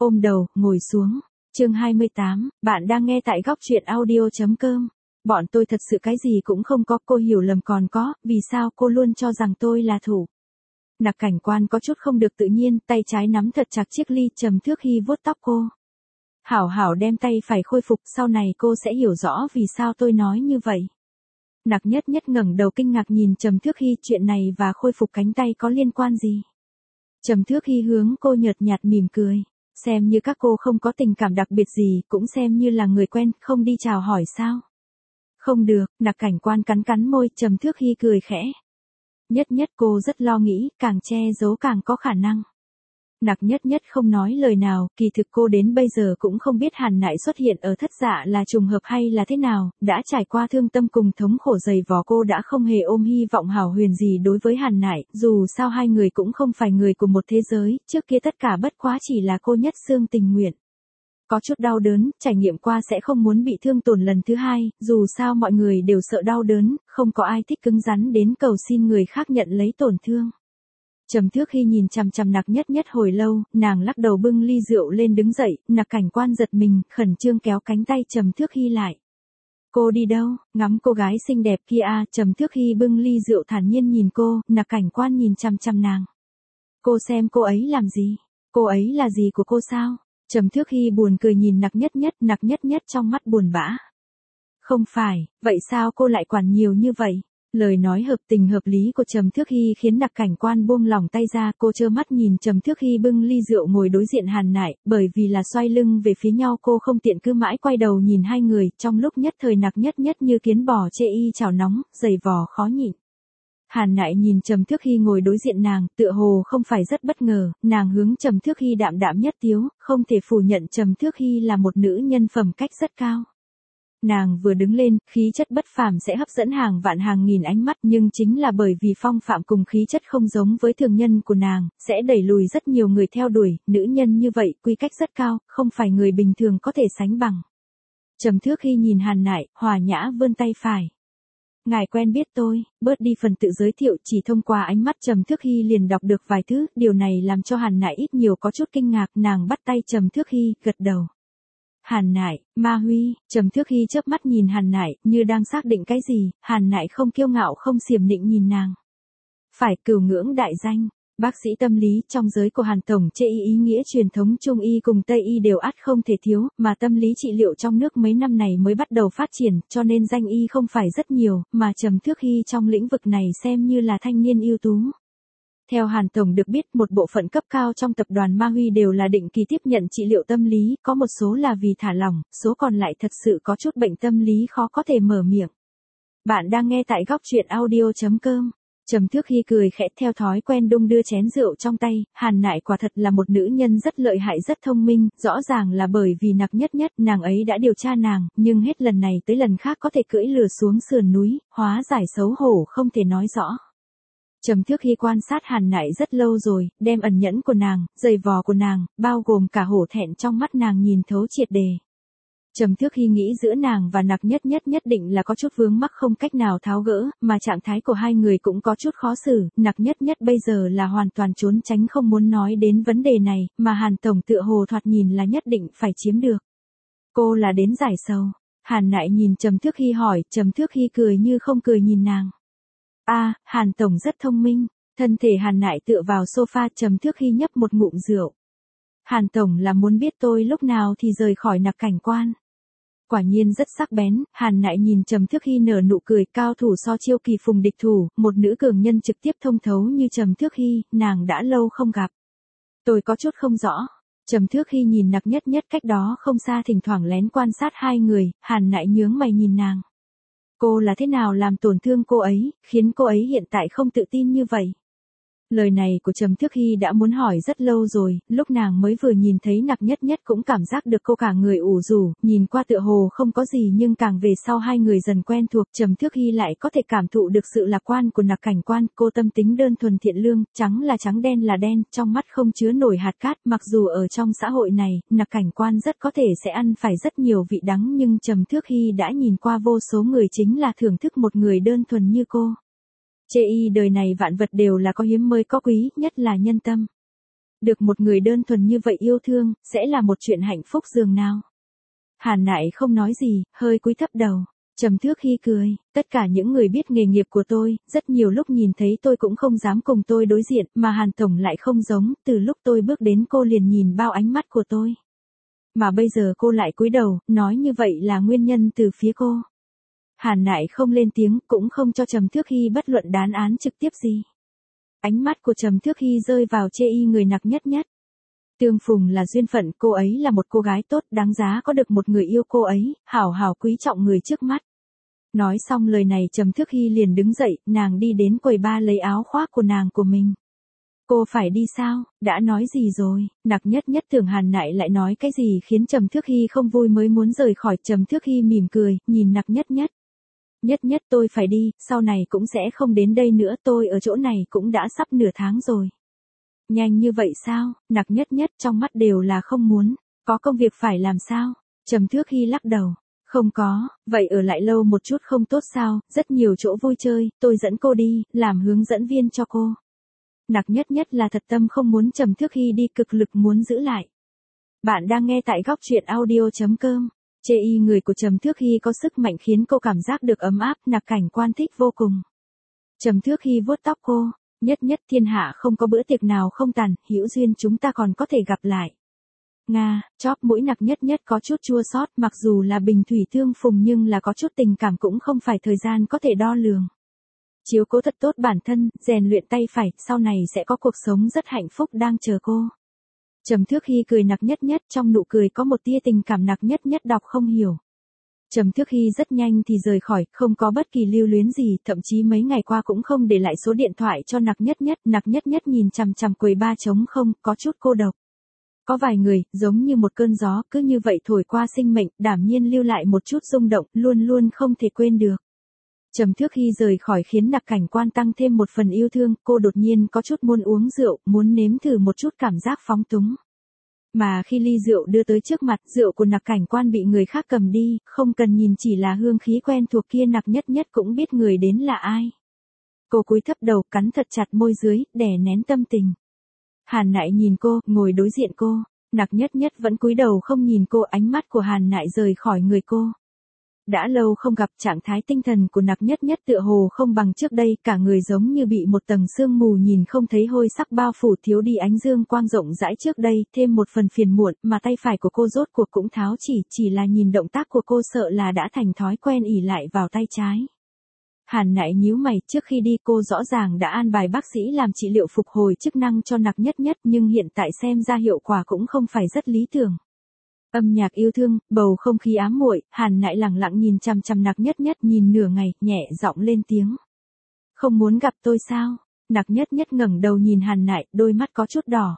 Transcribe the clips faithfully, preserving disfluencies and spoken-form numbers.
ôm đầu, ngồi xuống. Chương hai mươi tám, bạn đang nghe tại góc truyện audio chấm com. Bọn tôi thật sự cái gì cũng không có, cô hiểu lầm còn có, vì sao cô luôn cho rằng tôi là thủ. Nặc Cảnh Quan có chút không được tự nhiên, tay trái nắm thật chặt chiếc ly, Trầm Thước Hy vuốt tóc cô. Hảo hảo đem tay phải khôi phục, sau này cô sẽ hiểu rõ vì sao tôi nói như vậy. Nặc Nhất Nhất ngẩng đầu kinh ngạc nhìn Trầm Thước Hy, chuyện này và khôi phục cánh tay có liên quan gì? Trầm Thước Hy hướng cô nhợt nhạt mỉm cười. Xem như các cô không có tình cảm đặc biệt gì, cũng xem như là người quen, không đi chào hỏi sao? Không được, Nặc Cảnh Quan cắn cắn môi, Trầm Thước Hy cười khẽ. Nhất Nhất, cô rất lo nghĩ, càng che giấu càng có khả năng. Nặc Nhất Nhất không nói lời nào, kỳ thực cô đến bây giờ cũng không biết Hàn Nại xuất hiện ở Thất Dạ là trùng hợp hay là thế nào, đã trải qua thương tâm cùng thống khổ dày vò, cô đã không hề ôm hy vọng hảo huyền gì đối với Hàn Nại, dù sao hai người cũng không phải người của một thế giới, trước kia tất cả bất quá chỉ là cô nhất xương tình nguyện. Có chút đau đớn, trải nghiệm qua sẽ không muốn bị thương tổn lần thứ hai, dù sao mọi người đều sợ đau đớn, không có ai thích cứng rắn đến cầu xin người khác nhận lấy tổn thương. Trầm Thước Hy nhìn chằm chằm Nặc Nhất Nhất hồi lâu, nàng lắc đầu bưng ly rượu lên đứng dậy, Nặc Cảnh Quan giật mình, khẩn trương kéo cánh tay Trầm Thước Hy lại. Cô đi đâu? Ngắm cô gái xinh đẹp kia à? Trầm Thước Hy bưng ly rượu thản nhiên nhìn cô, Nặc Cảnh Quan nhìn chằm chằm nàng. Cô xem cô ấy làm gì? Cô ấy là gì của cô sao? Trầm Thước Hy buồn cười nhìn Nặc Nhất Nhất, Nặc Nhất Nhất trong mắt buồn bã. Không phải, vậy sao cô lại quản nhiều như vậy? Lời nói hợp tình hợp lý của Trầm Thước Hy khiến Nặc Cảnh Quan buông lỏng tay ra, cô trơ mắt nhìn Trầm Thước Hy bưng ly rượu ngồi đối diện Hàn Nại, bởi vì là xoay lưng về phía nhau cô không tiện cứ mãi quay đầu nhìn hai người, trong lúc nhất thời Nặc Nhất Nhất như kiến bò chê y chảo nóng, dày vò khó nhịn. Hàn Nại nhìn Trầm Thước Hy ngồi đối diện nàng, tựa hồ không phải rất bất ngờ, nàng hướng Trầm Thước Hy đạm đạm nhất tiếu, không thể phủ nhận Trầm Thước Hy là một nữ nhân phẩm cách rất cao. Nàng vừa đứng lên, khí chất bất phàm sẽ hấp dẫn hàng vạn hàng nghìn ánh mắt, nhưng chính là bởi vì phong phạm cùng khí chất không giống với thường nhân của nàng, sẽ đẩy lùi rất nhiều người theo đuổi, nữ nhân như vậy, quy cách rất cao, không phải người bình thường có thể sánh bằng. Trầm Thước Hy nhìn Hàn Nại, hòa nhã vươn tay phải. Ngài quen biết tôi, bớt đi phần tự giới thiệu, chỉ thông qua ánh mắt Trầm Thước Hy liền đọc được vài thứ, điều này làm cho Hàn Nại ít nhiều có chút kinh ngạc, nàng bắt tay Trầm Thước Hy, gật đầu. Hàn Nại, Ma Huy, Trầm Thước Hy chớp mắt nhìn Hàn Nại, như đang xác định cái gì, Hàn Nại không kiêu ngạo không xiểm nịnh nhìn nàng. Phải, cửu ngưỡng đại danh, bác sĩ tâm lý trong giới của Hàn Tổng chê y ý nghĩa truyền thống Trung y cùng Tây y đều ắt không thể thiếu, mà tâm lý trị liệu trong nước mấy năm này mới bắt đầu phát triển, cho nên danh y không phải rất nhiều, mà Trầm Thước Hy trong lĩnh vực này xem như là thanh niên ưu tú. Theo Hàn Tổng được biết, một bộ phận cấp cao trong tập đoàn Ma Huy đều là định kỳ tiếp nhận trị liệu tâm lý, có một số là vì thả lỏng, số còn lại thật sự có chút bệnh tâm lý khó có thể mở miệng. Bạn đang nghe tại góc truyện audio chấm com. Trầm Thước Hy cười khẽ theo thói quen đung đưa chén rượu trong tay, Hàn Nại quả thật là một nữ nhân rất lợi hại rất thông minh, rõ ràng là bởi vì Nặc Nhất Nhất nàng ấy đã điều tra nàng, nhưng hết lần này tới lần khác có thể cưỡi lừa xuống sườn núi, hóa giải xấu hổ không thể nói rõ. Trầm Thước Hy quan sát Hàn Nại rất lâu rồi, đem ẩn nhẫn của nàng, giày vò của nàng, bao gồm cả hổ thẹn trong mắt nàng nhìn thấu triệt đề. Trầm Thước Hy nghĩ giữa nàng và Nặc Nhất Nhất nhất định là có chút vướng mắc không cách nào tháo gỡ, mà trạng thái của hai người cũng có chút khó xử, Nặc Nhất Nhất bây giờ là hoàn toàn trốn tránh không muốn nói đến vấn đề này, mà Hàn Tổng tựa hồ thoạt nhìn là nhất định phải chiếm được. Cô là đến giải sầu. Hàn Nại nhìn Trầm Thước Hy hỏi, Trầm Thước Hy cười như không cười nhìn nàng. A, à, Hàn Tổng rất thông minh. Thân thể Hàn Nại tựa vào sofa, Trầm Thước Hy nhấp một ngụm rượu. Hàn Tổng là muốn biết tôi lúc nào thì rời khỏi Nặc Cảnh Quan. Quả nhiên rất sắc bén, Hàn Nại nhìn Trầm Thước Hy nở nụ cười, cao thủ so chiêu kỳ phùng địch thủ, một nữ cường nhân trực tiếp thông thấu như Trầm Thước Hy, nàng đã lâu không gặp. Tôi có chút không rõ. Trầm Thước Hy nhìn Nặc Nhất Nhất cách đó không xa thỉnh thoảng lén quan sát hai người, Hàn Nại nhướng mày nhìn nàng. Cô là thế nào làm tổn thương cô ấy, khiến cô ấy hiện tại không tự tin như vậy? Lời này của Trầm Thước Hy đã muốn hỏi rất lâu rồi, lúc nàng mới vừa nhìn thấy Nặc Nhất Nhất cũng cảm giác được cô cả người ủ rũ, nhìn qua tựa hồ không có gì nhưng càng về sau hai người dần quen thuộc, Trầm Thước Hy lại có thể cảm thụ được sự lạc quan của Nặc Cảnh Quan, cô tâm tính đơn thuần thiện lương, trắng là trắng đen là đen, trong mắt không chứa nổi hạt cát, mặc dù ở trong xã hội này, Nặc Cảnh Quan rất có thể sẽ ăn phải rất nhiều vị đắng nhưng Trầm Thước Hy đã nhìn qua vô số người chính là thưởng thức một người đơn thuần như cô. Chê y đời này vạn vật đều là có hiếm mới có quý, nhất là nhân tâm. Được một người đơn thuần như vậy yêu thương, sẽ là một chuyện hạnh phúc dường nào. Hàn Nại không nói gì, hơi cúi thấp đầu. Trầm Thước Hy cười, tất cả những người biết nghề nghiệp của tôi, rất nhiều lúc nhìn thấy tôi cũng không dám cùng tôi đối diện, mà Hàn Tổng lại không giống, từ lúc tôi bước đến cô liền nhìn bao ánh mắt của tôi. Mà bây giờ cô lại cúi đầu, nói như vậy là nguyên nhân từ phía cô. Hàn Nại không lên tiếng, cũng không cho Trầm Thước Hy bất luận đán án trực tiếp gì. Ánh mắt của Trầm Thước Hy rơi vào chê y người Nặc Nhất Nhất. Tương phùng là duyên phận, cô ấy là một cô gái tốt, đáng giá có được một người yêu cô ấy, hảo hảo quý trọng người trước mắt. Nói xong lời này Trầm Thước Hy liền đứng dậy, nàng đi đến quầy ba lấy áo khoác của nàng của mình. Cô phải đi sao, đã nói gì rồi, Nặc Nhất Nhất tưởng Hàn Nại lại nói cái gì khiến Trầm Thước Hy không vui mới muốn rời khỏi. Trầm Thước Hy mỉm cười, nhìn Nặc Nhất Nhất. Nhất Nhất tôi phải đi, sau này cũng sẽ không đến đây nữa, tôi ở chỗ này cũng đã sắp nửa tháng rồi. Nhanh như vậy sao, Nặc Nhất Nhất trong mắt đều là không muốn, có công việc phải làm sao, Trầm Thước Hy lắc đầu, không có, vậy ở lại lâu một chút không tốt sao, rất nhiều chỗ vui chơi, tôi dẫn cô đi, làm hướng dẫn viên cho cô. Nặc Nhất Nhất là thật tâm không muốn Trầm Thước Hy đi, cực lực muốn giữ lại. Bạn đang nghe tại góc truyện audio chấm com. Chê y người của Trầm Thước Hy có sức mạnh khiến cô cảm giác được ấm áp, Nặc Cảnh Quan thích vô cùng. Trầm Thước Hy vuốt tóc cô, Nhất Nhất thiên hạ không có bữa tiệc nào không tàn, hữu duyên chúng ta còn có thể gặp lại. Nga, chóp mũi Nặc Nhất Nhất có chút chua xót, mặc dù là bình thủy tương phùng nhưng là có chút tình cảm cũng không phải thời gian có thể đo lường. Chiếu cố thật tốt bản thân, rèn luyện tay phải, sau này sẽ có cuộc sống rất hạnh phúc đang chờ cô. Trầm Thước Hy cười Nặc Nhất Nhất, trong nụ cười có một tia tình cảm Nặc Nhất Nhất đọc không hiểu. Trầm Thước Hy rất nhanh thì rời khỏi, không có bất kỳ lưu luyến gì, thậm chí mấy ngày qua cũng không để lại số điện thoại cho Nặc Nhất Nhất. Nặc Nhất Nhất nhìn chằm chằm quầy ba trống không, có chút cô độc. Có vài người, giống như một cơn gió, cứ như vậy thổi qua sinh mệnh, đảm nhiên lưu lại một chút rung động, luôn luôn không thể quên được. Trầm Thước Hy rời khỏi khiến Nặc Cảnh Quan tăng thêm một phần yêu thương, cô đột nhiên có chút muốn uống rượu, muốn nếm thử một chút cảm giác phóng túng. Mà khi ly rượu đưa tới trước mặt, rượu của Nặc Cảnh Quan bị người khác cầm đi, không cần nhìn chỉ là hương khí quen thuộc kia Nặc Nhất Nhất cũng biết người đến là ai. Cô cúi thấp đầu, cắn thật chặt môi dưới, đè nén tâm tình. Hàn Nại nhìn cô, ngồi đối diện cô, Nặc Nhất Nhất vẫn cúi đầu không nhìn cô, ánh mắt của Hàn Nại rời khỏi người cô. Đã lâu không gặp, trạng thái tinh thần của Nặc Nhất Nhất tựa hồ không bằng trước đây, cả người giống như bị một tầng sương mù nhìn không thấy hôi sắc bao phủ, thiếu đi ánh dương quang rộng rãi trước đây, thêm một phần phiền muộn, mà tay phải của cô rốt cuộc cũng tháo chỉ, chỉ là nhìn động tác của cô sợ là đã thành thói quen ỉ lại vào tay trái. Hàn Nại nhíu mày, trước khi đi cô rõ ràng đã an bài bác sĩ làm trị liệu phục hồi chức năng cho Nặc Nhất Nhất, nhưng hiện tại xem ra hiệu quả cũng không phải rất lý tưởng. Âm nhạc yêu thương, bầu không khí ám muội, Hàn Nại lặng lặng nhìn chằm chằm Nặc Nhất Nhất, nhìn nửa ngày, nhẹ giọng lên tiếng. Không muốn gặp tôi sao? Nặc Nhất Nhất ngẩng đầu nhìn Hàn Nại, đôi mắt có chút đỏ.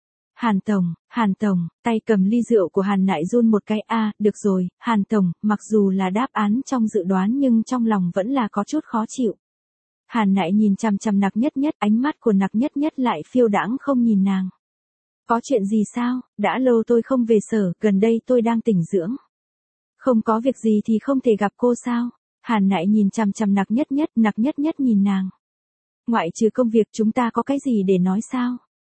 Hàn Tổng, Hàn Tổng, tay cầm ly rượu của Hàn Nại run một cái, a, à, được rồi, Hàn Tổng, mặc dù là đáp án trong dự đoán nhưng trong lòng vẫn là có chút khó chịu. Hàn Nại nhìn chằm chằm Nặc Nhất Nhất, ánh mắt của Nặc Nhất Nhất lại phiêu đãng không nhìn nàng. Có chuyện gì sao, đã lâu tôi không về sở, gần đây tôi đang tĩnh dưỡng. Không có việc gì thì không thể gặp cô sao? Hàn Nại nhìn chằm chằm Nặc Nhất Nhất, Nặc Nhất Nhất nhìn nàng. Ngoại trừ công việc chúng ta có cái gì để nói sao?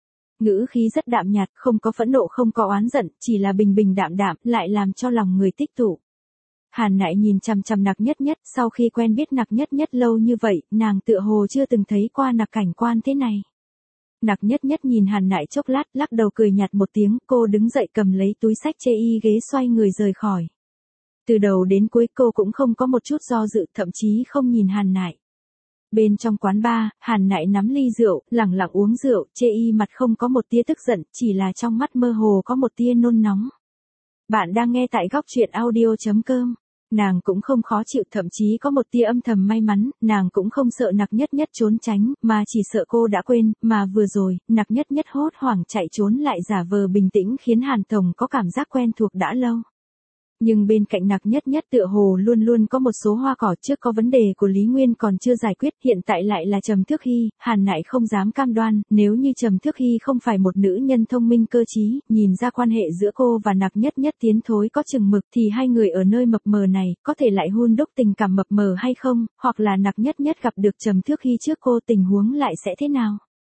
Ngữ khí rất đạm nhạt, không có phẫn nộ không có oán giận, chỉ là bình bình đạm đạm, lại làm cho lòng người tích tụ. Hàn Nại nhìn chằm chằm Nặc Nhất Nhất, sau khi quen biết Nặc Nhất Nhất lâu như vậy, nàng tựa hồ chưa từng thấy qua Nặc Cảnh Quan thế này. Nặc Nhất Nhất nhìn Hàn Nại chốc lát, lắc đầu cười nhạt một tiếng, cô đứng dậy cầm lấy túi xách chê y ghế xoay người rời khỏi. Từ đầu đến cuối cô cũng không có một chút do dự, thậm chí không nhìn Hàn Nại. Bên trong quán bar, Hàn Nại nắm ly rượu, lẳng lặng uống rượu, chê y mặt không có một tia tức giận, chỉ là trong mắt mơ hồ có một tia nôn nóng. Bạn đang nghe tại góc truyện audio chấm com. Nàng cũng không khó chịu, thậm chí có một tia âm thầm may mắn, nàng cũng không sợ Nặc Nhất Nhất trốn tránh, mà chỉ sợ cô đã quên, mà vừa rồi, Nặc Nhất Nhất hốt hoảng chạy trốn lại giả vờ bình tĩnh khiến Hàn Tổng có cảm giác quen thuộc đã lâu. Nhưng bên cạnh Nặc Nhất Nhất tựa hồ luôn luôn có một số hoa cỏ, trước có vấn đề của Lý Nguyên còn chưa giải quyết, hiện tại lại là Trầm Thước Hy. Hàn Nại không dám cam đoan, nếu như Trầm Thước Hy không phải một nữ nhân thông minh cơ trí, nhìn ra quan hệ giữa cô và Nặc Nhất Nhất tiến thối có chừng mực, thì hai người ở nơi mập mờ này, có thể lại hun đúc tình cảm mập mờ hay không, hoặc là Nặc Nhất Nhất gặp được Trầm Thước Hy trước cô, tình huống lại sẽ thế nào.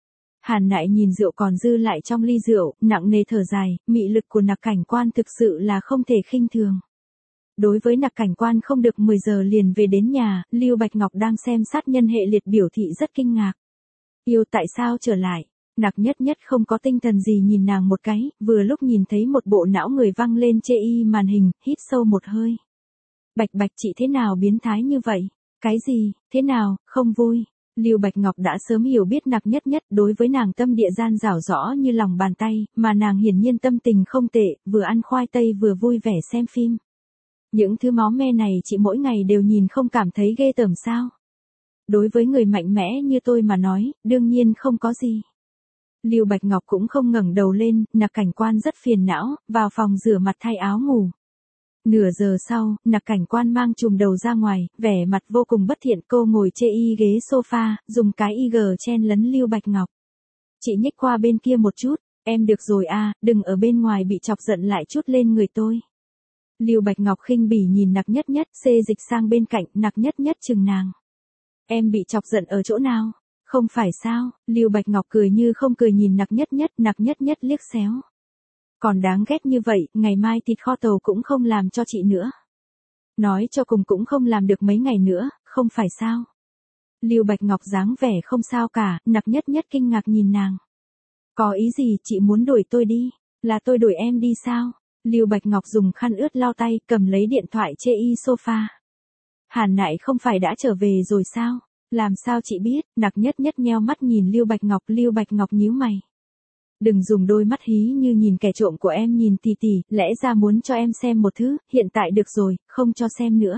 Hàn Nại nhìn rượu còn dư lại trong ly rượu, nặng nề thở dài, mị lực của Nặc Cảnh Quan thực sự là không thể khinh thường. Đối với Nặc Cảnh Quan không được mười giờ liền về đến nhà, Lưu Bạch Ngọc đang xem sát nhân hệ liệt biểu thị rất kinh ngạc. Yêu tại sao trở lại? Nặc Nhất Nhất không có tinh thần gì nhìn nàng một cái, vừa lúc nhìn thấy một bộ não người văng lên chê y màn hình, hít sâu một hơi. Bạch Bạch chị thế nào biến thái như vậy? Cái gì, thế nào, không vui? Lưu Bạch Ngọc đã sớm hiểu biết Nặc Nhất Nhất đối với nàng tâm địa gian dảo rõ như lòng bàn tay, mà nàng hiển nhiên tâm tình không tệ, vừa ăn khoai tây vừa vui vẻ xem phim. Những thứ máu me này chị mỗi ngày đều nhìn không cảm thấy ghê tởm sao? Đối với người mạnh mẽ như tôi mà nói, đương nhiên không có gì. Lưu Bạch Ngọc cũng không ngẩng đầu lên, Nặc Cảnh Quan rất phiền não, vào phòng rửa mặt thay áo ngủ. Nửa giờ sau, Nặc Cảnh Quan mang chùm đầu ra ngoài, vẻ mặt vô cùng bất thiện, cô ngồi chê y ghế sofa, dùng cái y gờ chen lấn Lưu Bạch Ngọc. Chị nhích qua bên kia một chút, em được rồi à, đừng ở bên ngoài bị chọc giận lại chút lên người tôi. Lưu Bạch Ngọc khinh bỉ nhìn Nặc Nhất Nhất, xê dịch sang bên cạnh, Nặc Nhất Nhất chừng nàng. Em bị chọc giận ở chỗ nào? Không phải sao? Lưu Bạch Ngọc cười như không cười nhìn Nặc Nhất Nhất, Nặc Nhất Nhất liếc xéo. Còn đáng ghét như vậy, ngày mai thịt kho tàu cũng không làm cho chị nữa. Nói cho cùng cũng không làm được mấy ngày nữa, không phải sao? Lưu Bạch Ngọc dáng vẻ không sao cả, Nặc Nhất Nhất kinh ngạc nhìn nàng. Có ý gì, chị muốn đuổi tôi đi? Là tôi đuổi em đi sao? Lưu Bạch Ngọc dùng khăn ướt lau tay, cầm lấy điện thoại chê y sofa. Hàn Nại không phải đã trở về rồi sao? Làm sao chị biết? Nặc Nhất Nhất nheo mắt nhìn Lưu Bạch Ngọc, Lưu Bạch Ngọc nhíu mày. Đừng dùng đôi mắt hí như nhìn kẻ trộm của em nhìn tỉ tỉ, lẽ ra muốn cho em xem một thứ, hiện tại được rồi, không cho xem nữa.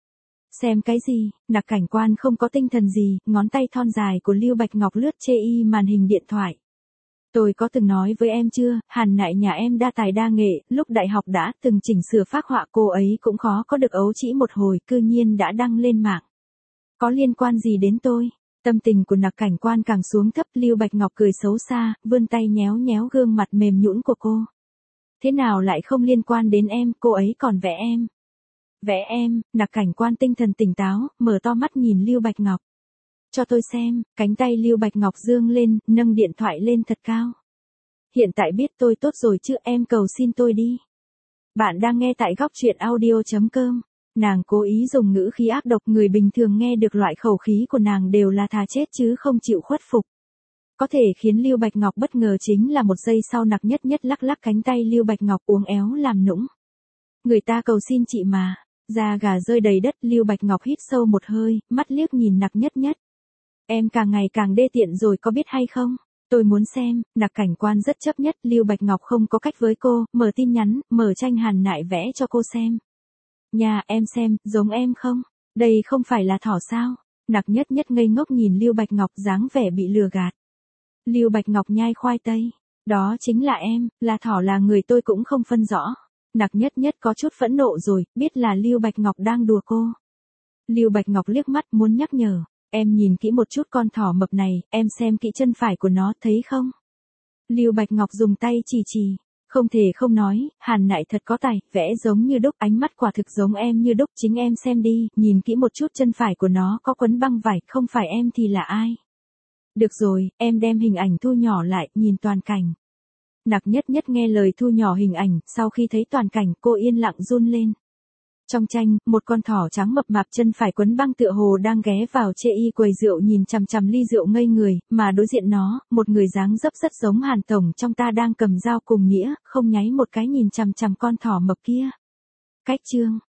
Xem cái gì? Nặc Cảnh Quan không có tinh thần gì, ngón tay thon dài của Lưu Bạch Ngọc lướt chê y màn hình điện thoại. Tôi có từng nói với em chưa, Hàn Nại nhà em đa tài đa nghệ, lúc đại học đã từng chỉnh sửa phác họa, cô ấy cũng khó có được ấu trĩ một hồi, cư nhiên đã đăng lên mạng. Có liên quan gì đến tôi? Tâm tình của Nặc Cảnh Quan càng xuống thấp, Lưu Bạch Ngọc cười xấu xa, vươn tay nhéo nhéo gương mặt mềm nhũn của cô. Thế nào lại không liên quan đến em, cô ấy còn vẽ em. Vẽ em? Nặc Cảnh Quan tinh thần tỉnh táo, mở to mắt nhìn Lưu Bạch Ngọc. Cho tôi xem, cánh tay Lưu Bạch Ngọc dương lên, nâng điện thoại lên thật cao. Hiện tại biết tôi tốt rồi chứ, em cầu xin tôi đi. Bạn đang nghe tại góc truyện audio chấm com. Nàng cố ý dùng ngữ khí ác độc, người bình thường nghe được loại khẩu khí của nàng đều là thà chết chứ không chịu khuất phục. Có thể khiến Lưu Bạch Ngọc bất ngờ chính là một giây sau Nặc Nhất Nhất lắc lắc cánh tay Lưu Bạch Ngọc uốn éo làm nũng. Người ta cầu xin chị mà, da gà rơi đầy đất, Lưu Bạch Ngọc hít sâu một hơi, mắt liếc nhìn Nặc Nhất Nhất. Em càng ngày càng đê tiện rồi có biết hay không? Tôi muốn xem. Nặc Cảnh Quan rất chấp nhất, Lưu Bạch Ngọc không có cách với cô, mở tin nhắn, mở tranh Hàn Nại vẽ cho cô xem. Nhà em xem, giống em không? Đây không phải là thỏ sao? Nặc Nhất Nhất ngây ngốc nhìn Lưu Bạch Ngọc dáng vẻ bị lừa gạt. Lưu Bạch Ngọc nhai khoai tây. Đó chính là em, là thỏ là người tôi cũng không phân rõ. Nặc Nhất Nhất có chút phẫn nộ rồi, biết là Lưu Bạch Ngọc đang đùa cô. Lưu Bạch Ngọc liếc mắt muốn nhắc nhở. Em nhìn kỹ một chút con thỏ mập này, em xem kỹ chân phải của nó, thấy không? Lưu Bạch Ngọc dùng tay chỉ chỉ. Không thể không nói, Hàn Nại thật có tài, vẽ giống như đúc, ánh mắt quả thực giống em như đúc, chính em xem đi, nhìn kỹ một chút chân phải của nó có quấn băng vải, không phải em thì là ai? Được rồi, em đem hình ảnh thu nhỏ lại, nhìn toàn cảnh. Nặc Nhất Nhất nghe lời thu nhỏ hình ảnh, sau khi thấy toàn cảnh, cô yên lặng run lên. Trong tranh, một con thỏ trắng mập mạp chân phải quấn băng tựa hồ đang ghé vào chê y quầy rượu nhìn chằm chằm ly rượu ngây người, mà đối diện nó, một người dáng dấp rất giống Hàn tổng trong ta đang cầm dao cùng nghĩa, không nháy một cái nhìn chằm chằm con thỏ mập kia. Cách chương